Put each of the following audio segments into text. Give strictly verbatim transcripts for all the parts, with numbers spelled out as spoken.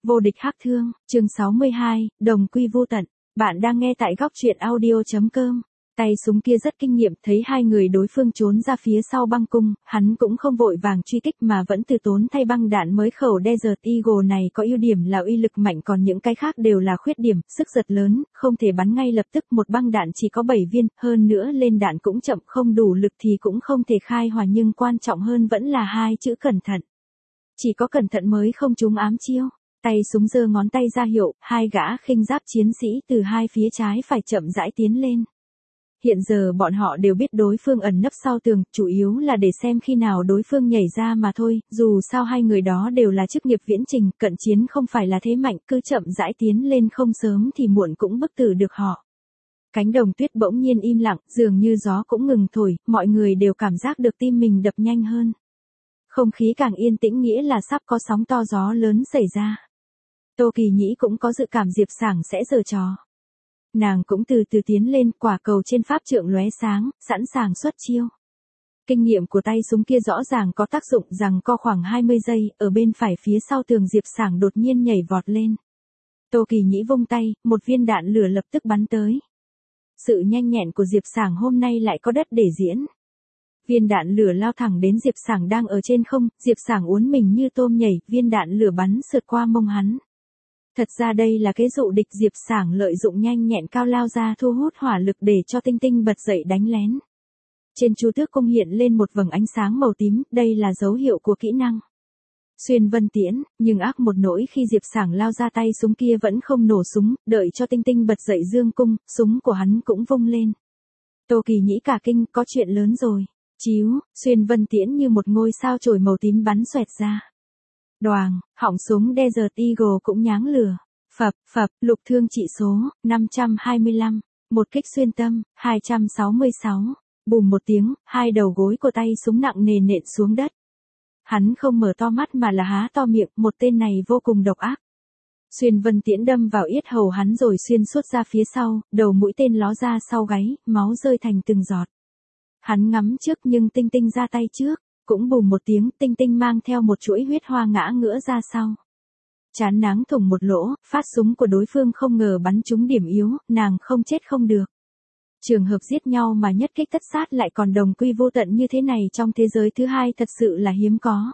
Vô địch hắc thương, chương sáu mươi hai, đồng quy vô tận. Bạn đang nghe tại góc truyện audio chấm com. Tay súng kia rất kinh nghiệm, thấy hai người đối phương trốn ra phía sau băng cung, hắn cũng không vội vàng truy kích mà vẫn từ tốn thay băng đạn mới. Khẩu Desert Eagle này có ưu điểm là uy lực mạnh, còn những cái khác đều là khuyết điểm, sức giật lớn, không thể bắn ngay lập tức. Một băng đạn chỉ có bảy viên, hơn nữa lên đạn cũng chậm, không đủ lực thì cũng không thể khai hỏa, nhưng quan trọng hơn vẫn là hai chữ cẩn thận. Chỉ có cẩn thận mới không trúng ám chiêu. Tay súng giơ ngón tay ra hiệu, hai gã khinh giáp chiến sĩ từ hai phía trái phải chậm rãi tiến lên. Hiện giờ bọn họ đều biết đối phương ẩn nấp sau tường, chủ yếu là để xem khi nào đối phương nhảy ra mà thôi, dù sao hai người đó đều là chức nghiệp viễn trình, cận chiến không phải là thế mạnh, cứ chậm rãi tiến lên, không sớm thì muộn cũng bức tử được họ. Cánh đồng tuyết bỗng nhiên im lặng, dường như gió cũng ngừng thổi, mọi người đều cảm giác được tim mình đập nhanh hơn. Không khí càng yên tĩnh nghĩa là sắp có sóng to gió lớn xảy ra. Tô Kỳ Nhĩ cũng có dự cảm Diệp Sảng sẽ giở trò. Nàng cũng từ từ tiến lên, quả cầu trên pháp trượng lóe sáng, sẵn sàng xuất chiêu. Kinh nghiệm của tay súng kia rõ ràng có tác dụng, rằng co khoảng hai mươi giây, ở bên phải phía sau tường Diệp Sảng đột nhiên nhảy vọt lên. Tô Kỳ Nhĩ vung tay, một viên đạn lửa lập tức bắn tới. Sự nhanh nhẹn của Diệp Sảng hôm nay lại có đất để diễn. Viên đạn lửa lao thẳng đến Diệp Sảng đang ở trên không, Diệp Sảng uốn mình như tôm nhảy, viên đạn lửa bắn sượt qua mông hắn. Thật ra đây là kế dụ địch, Diệp Sảng lợi dụng nhanh nhẹn cao lao ra thu hút hỏa lực để cho Tinh Tinh bật dậy đánh lén. Trên chu tước cung hiện lên một vầng ánh sáng màu tím, đây là dấu hiệu của kỹ năng xuyên vân tiễn, nhưng ác một nỗi khi Diệp Sảng lao ra tay súng kia vẫn không nổ súng, đợi cho Tinh Tinh bật dậy dương cung, súng của hắn cũng vung lên. Tô Kỳ Nhĩ cả kinh, có chuyện lớn rồi. Chíu, xuyên vân tiễn như một ngôi sao chổi màu tím bắn xoẹt ra. Đoàng, họng súng Desert Eagle cũng nháng lửa. Phập, phập, lục thương trị số, năm trăm hai mươi lăm. Một kích xuyên tâm, hai trăm sáu mươi sáu. Bùm một tiếng, hai đầu gối của tay súng nặng nề nện xuống đất. Hắn không mở to mắt mà là há to miệng, một tên này vô cùng độc ác. Xuyên vân tiễn đâm vào yết hầu hắn rồi xuyên suốt ra phía sau, đầu mũi tên ló ra sau gáy, máu rơi thành từng giọt. Hắn ngắm trước nhưng Tinh Tinh ra tay trước, cũng bùm một tiếng, Tinh Tinh mang theo một chuỗi huyết hoa ngã ngửa ra sau. Chán náng thủng một lỗ, phát súng của đối phương không ngờ bắn trúng điểm yếu, nàng không chết không được. Trường hợp giết nhau mà nhất kích tất sát lại còn đồng quy vô tận như thế này trong thế giới thứ hai thật sự là hiếm có.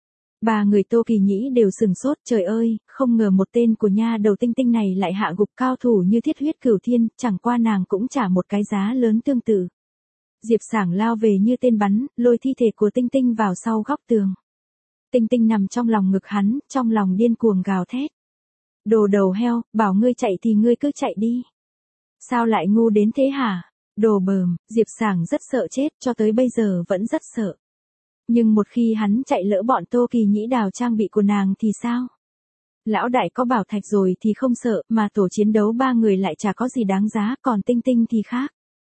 Ba người Tô Kỳ Nhĩ đều sừng sốt, trời ơi, không ngờ một tên của nha đầu Tinh Tinh này lại hạ gục cao thủ như Thiết Huyết Cửu Thiên, chẳng qua nàng cũng trả một cái giá lớn tương tự. Diệp Sảng lao về như tên bắn, lôi thi thể của Tinh Tinh vào sau góc tường. Tinh Tinh nằm trong lòng ngực hắn, trong lòng điên cuồng gào thét. Đồ đầu heo, bảo ngươi chạy thì ngươi cứ chạy đi. Sao lại ngu đến thế hả? Đồ bờm, Diệp Sảng rất sợ chết, cho tới bây giờ vẫn rất sợ. Nhưng một khi hắn chạy lỡ bọn Tô Kỳ Nhĩ đào trang bị của nàng thì sao? Lão đại có bảo thạch rồi thì không sợ, mà tổ chiến đấu ba người lại chả có gì đáng giá, còn Tinh Tinh thì khác.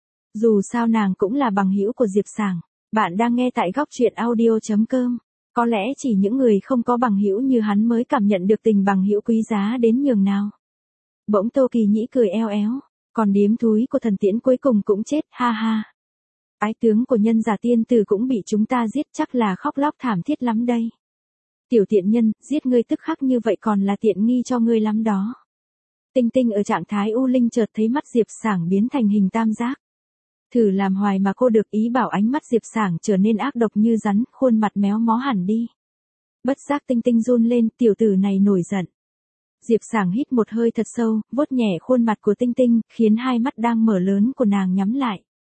Dù sao nàng cũng là bằng hữu của Diệp Sảng. Bạn đang nghe tại góc truyện audio chấm com. Có lẽ chỉ những người không có bằng hữu như hắn mới cảm nhận được tình bằng hữu quý giá đến nhường nào. Bỗng Tô Kỳ Nhĩ cười eo éo, còn điếm thúi của thần tiễn cuối cùng cũng chết, ha ha. Ái tướng của nhân giả tiên tử cũng bị chúng ta giết, chắc là khóc lóc thảm thiết lắm đây. Tiểu tiện nhân, giết ngươi tức khắc như vậy còn là tiện nghi cho ngươi lắm đó. Tinh Tinh ở trạng thái u linh chợt thấy mắt Diệp Sảng biến thành hình tam giác. Thử làm hoài mà cô được, ý bảo ánh mắt Diệp Sảng trở nên ác độc như rắn, khuôn mặt méo mó hẳn đi. Bất giác Tinh Tinh run lên, tiểu tử này nổi giận. Diệp Sảng hít một hơi thật sâu, vuốt nhẹ khuôn mặt của Tinh Tinh, khiến hai mắt đang mở lớn của nàng nhắm lại.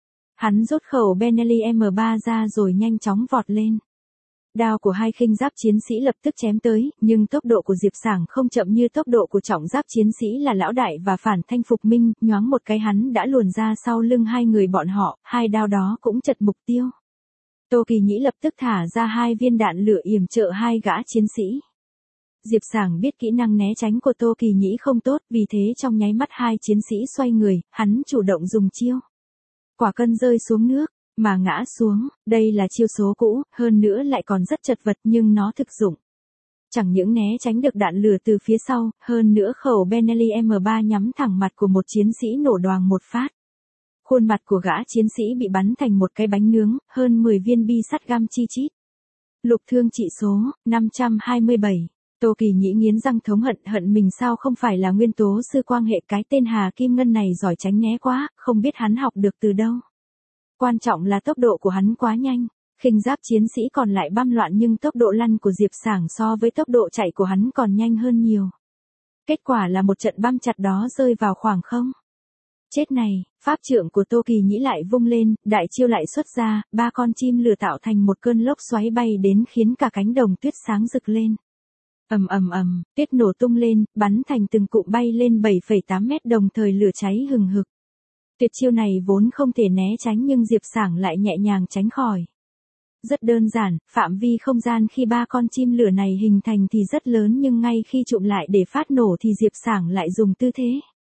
Hắn rút khẩu Benelli M ba ra rồi nhanh chóng vọt lên. Đao của hai khinh giáp chiến sĩ lập tức chém tới, nhưng tốc độ của Diệp Sảng không chậm như tốc độ của trọng giáp chiến sĩ là Lão Đại và Phản Thanh Phục Minh, nhoáng một cái hắn đã luồn ra sau lưng hai người bọn họ, hai đao đó cũng chật mục tiêu. Tô Kỳ Nhĩ lập tức thả ra hai viên đạn lửa yểm trợ hai gã chiến sĩ. Diệp Sảng biết kỹ năng né tránh của Tô Kỳ Nhĩ không tốt, vì thế trong nháy mắt hai chiến sĩ xoay người, hắn chủ động dùng chiêu. Quả cân rơi xuống nước. Mà ngã xuống, đây là chiêu số cũ, hơn nữa lại còn rất chật vật nhưng nó thực dụng. Chẳng những né tránh được đạn lửa từ phía sau, hơn nữa khẩu Benelli M ba nhắm thẳng mặt của một chiến sĩ nổ đoàng một phát. Khuôn mặt của gã chiến sĩ bị bắn thành một cái bánh nướng, hơn mười viên bi sắt găm chi chít. Lục thương trị số, năm trăm hai mươi bảy. Tô Kỳ Nhĩ nghiến răng thống hận, hận mình sao không phải là nguyên tố sư quang hệ, cái tên Hà Kim Ngân này giỏi tránh né quá, không biết hắn học được từ đâu. Quan trọng là tốc độ của hắn quá nhanh, khinh giáp chiến sĩ còn lại băm loạn nhưng tốc độ lăn của Diệp Sảng so với tốc độ chạy của hắn còn nhanh hơn nhiều. Kết quả là một trận băm chặt đó rơi vào khoảng không. Chết này, pháp trượng của Tô Kỳ Nhĩ lại vung lên, đại chiêu lại xuất ra, ba con chim lửa tạo thành một cơn lốc xoáy bay đến khiến cả cánh đồng tuyết sáng rực lên. Ầm ầm ầm, tuyết nổ tung lên, bắn thành từng cụm bay lên bảy phẩy tám mét đồng thời lửa cháy hừng hực. Tuyệt chiêu này vốn không thể né tránh nhưng Diệp Sảng lại nhẹ nhàng tránh khỏi. Rất đơn giản, phạm vi không gian khi ba con chim lửa này hình thành thì rất lớn nhưng ngay khi chụm lại để phát nổ thì Diệp Sảng lại dùng tư thế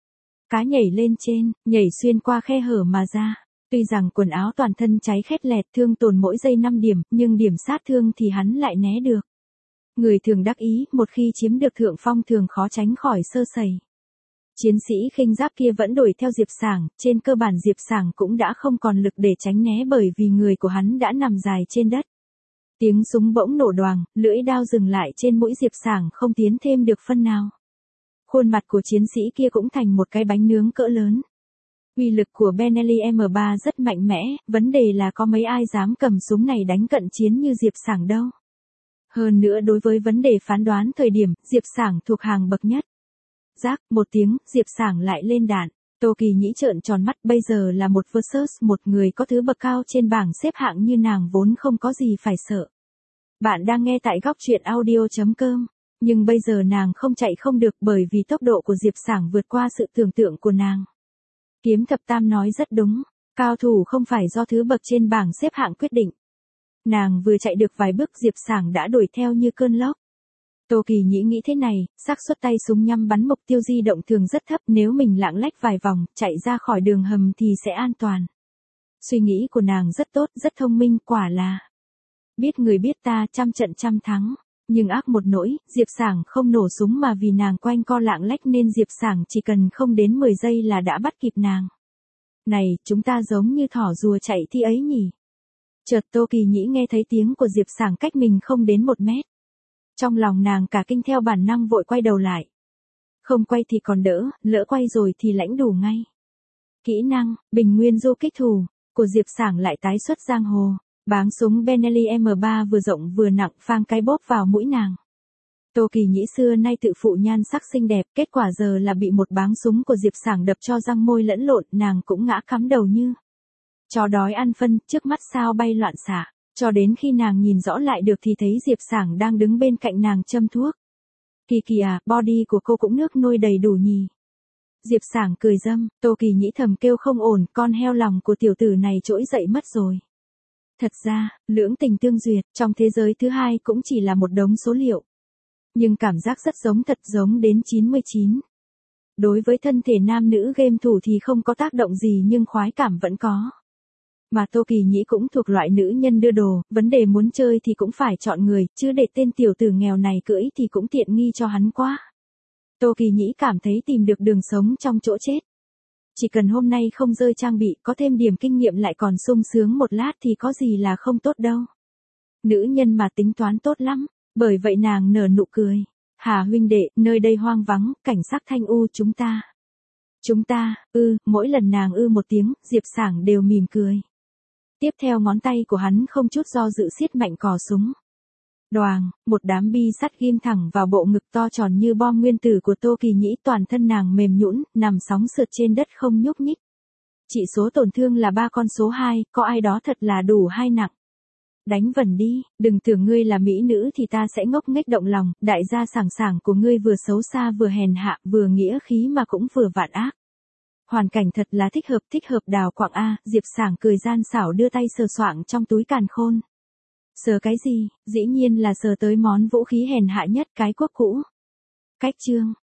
cá nhảy lên trên, nhảy xuyên qua khe hở mà ra. Tuy rằng quần áo toàn thân cháy khét lẹt, thương tổn mỗi giây năm điểm, nhưng điểm sát thương thì hắn lại né được. Người thường đắc ý, một khi chiếm được thượng phong thường khó tránh khỏi sơ sẩy. Chiến sĩ khinh giáp kia vẫn đuổi theo Diệp Sảng, trên cơ bản Diệp Sảng cũng đã không còn lực để tránh né bởi vì người của hắn đã nằm dài trên đất. Tiếng súng bỗng nổ đoàng, lưỡi đao dừng lại trên mũi Diệp Sảng không tiến thêm được phân nào. Khuôn mặt của chiến sĩ kia cũng thành một cái bánh nướng cỡ lớn. Uy lực của Benelli M ba rất mạnh mẽ, vấn đề là có mấy ai dám cầm súng này đánh cận chiến như Diệp Sảng đâu. Hơn nữa đối với vấn đề phán đoán thời điểm, Diệp Sảng thuộc hàng bậc nhất. Rác, một tiếng, Diệp Sảng lại lên đạn. Tô Kỳ Nhĩ trợn tròn mắt, bây giờ là một versus một người có thứ bậc cao trên bảng xếp hạng như nàng vốn không có gì phải sợ. Bạn đang nghe tại góc truyện audio chấm com. Nhưng bây giờ nàng không chạy không được bởi vì tốc độ của Diệp Sảng vượt qua sự tưởng tượng của nàng. Kiếm thập tam nói rất đúng, cao thủ không phải do thứ bậc trên bảng xếp hạng quyết định. Nàng vừa chạy được vài bước Diệp Sảng đã đuổi theo như cơn lốc. Tô Kỳ Nhĩ nghĩ thế này, xác suất tay súng nhắm bắn mục tiêu di động thường rất thấp, nếu mình lạng lách vài vòng, chạy ra khỏi đường hầm thì sẽ an toàn. Suy nghĩ của nàng rất tốt, rất thông minh, quả là biết người biết ta, trăm trận trăm thắng. Nhưng ác một nỗi, Diệp Sảng không nổ súng mà vì nàng quanh co lạng lách nên Diệp Sảng chỉ cần không đến mười giây là đã bắt kịp nàng. Này, chúng ta giống như thỏ rùa chạy thi ấy nhỉ? Chợt Tô Kỳ Nhĩ nghe thấy tiếng của Diệp Sảng cách mình không đến một mét. Trong lòng nàng cả kinh theo bản năng vội quay đầu lại. Không quay thì còn đỡ, lỡ quay rồi thì lãnh đủ ngay. Kỹ năng, bình nguyên du kích thủ, của Diệp Sảng lại tái xuất giang hồ. Báng súng Benelli M ba vừa rộng vừa nặng phang cái bóp vào mũi nàng. Tô Kỳ Nhĩ xưa nay tự phụ nhan sắc xinh đẹp, kết quả giờ là bị một báng súng của Diệp Sảng đập cho răng môi lẫn lộn, nàng cũng ngã cắm đầu như chó đói ăn phân, trước mắt sao bay loạn xạ, cho đến khi nàng nhìn rõ lại được thì thấy Diệp Sảng đang đứng bên cạnh nàng châm thuốc. Kỳ Kỳ à, body của cô cũng nước nôi đầy đủ nhỉ. Diệp Sảng cười dâm, Tô Kỳ Nhĩ thầm kêu không ổn, con heo lòng của tiểu tử này trỗi dậy mất rồi. Thật ra, lưỡng tình tương duyệt, trong thế giới thứ hai cũng chỉ là một đống số liệu. Nhưng cảm giác rất giống thật, giống đến chín mươi chín. Đối với thân thể nam nữ game thủ thì không có tác động gì nhưng khoái cảm vẫn có. Mà Tô Kỳ Nhĩ cũng thuộc loại nữ nhân đưa đồ, vấn đề muốn chơi thì cũng phải chọn người, chứ để tên tiểu tử nghèo này cưỡi thì cũng tiện nghi cho hắn quá. Tô Kỳ Nhĩ cảm thấy tìm được đường sống trong chỗ chết. Chỉ cần hôm nay không rơi trang bị, có thêm điểm kinh nghiệm lại còn sung sướng một lát thì có gì là không tốt đâu. Nữ nhân mà tính toán tốt lắm, bởi vậy nàng nở nụ cười. Hà huynh đệ, nơi đây hoang vắng, cảnh sắc thanh u, chúng ta. Chúng ta, ư, mỗi lần nàng ư một tiếng, Diệp Sảng đều mỉm cười. Tiếp theo ngón tay của hắn không chút do dự siết mạnh cò súng. Đoàng, một đám bi sắt ghim thẳng vào bộ ngực to tròn như bom nguyên tử của Tô Kỳ Nhĩ, toàn thân nàng mềm nhũn, nằm sóng sượt trên đất không nhúc nhích. Chỉ số tổn thương là ba con số hai, có ai đó thật là đủ hai nặng. Đánh vần đi, đừng tưởng ngươi là mỹ nữ thì ta sẽ ngốc nghếch động lòng, đại gia sảng sảng của ngươi vừa xấu xa vừa hèn hạ, vừa nghĩa khí mà cũng vừa vạn ác. Hoàn cảnh thật là thích hợp, thích hợp đào quạng A, Diệp Sảng cười gian xảo đưa tay sờ soạng trong túi càn khôn. Sờ cái gì, dĩ nhiên là sờ tới món vũ khí hèn hạ nhất, cái cuốc cũ. Cách chương.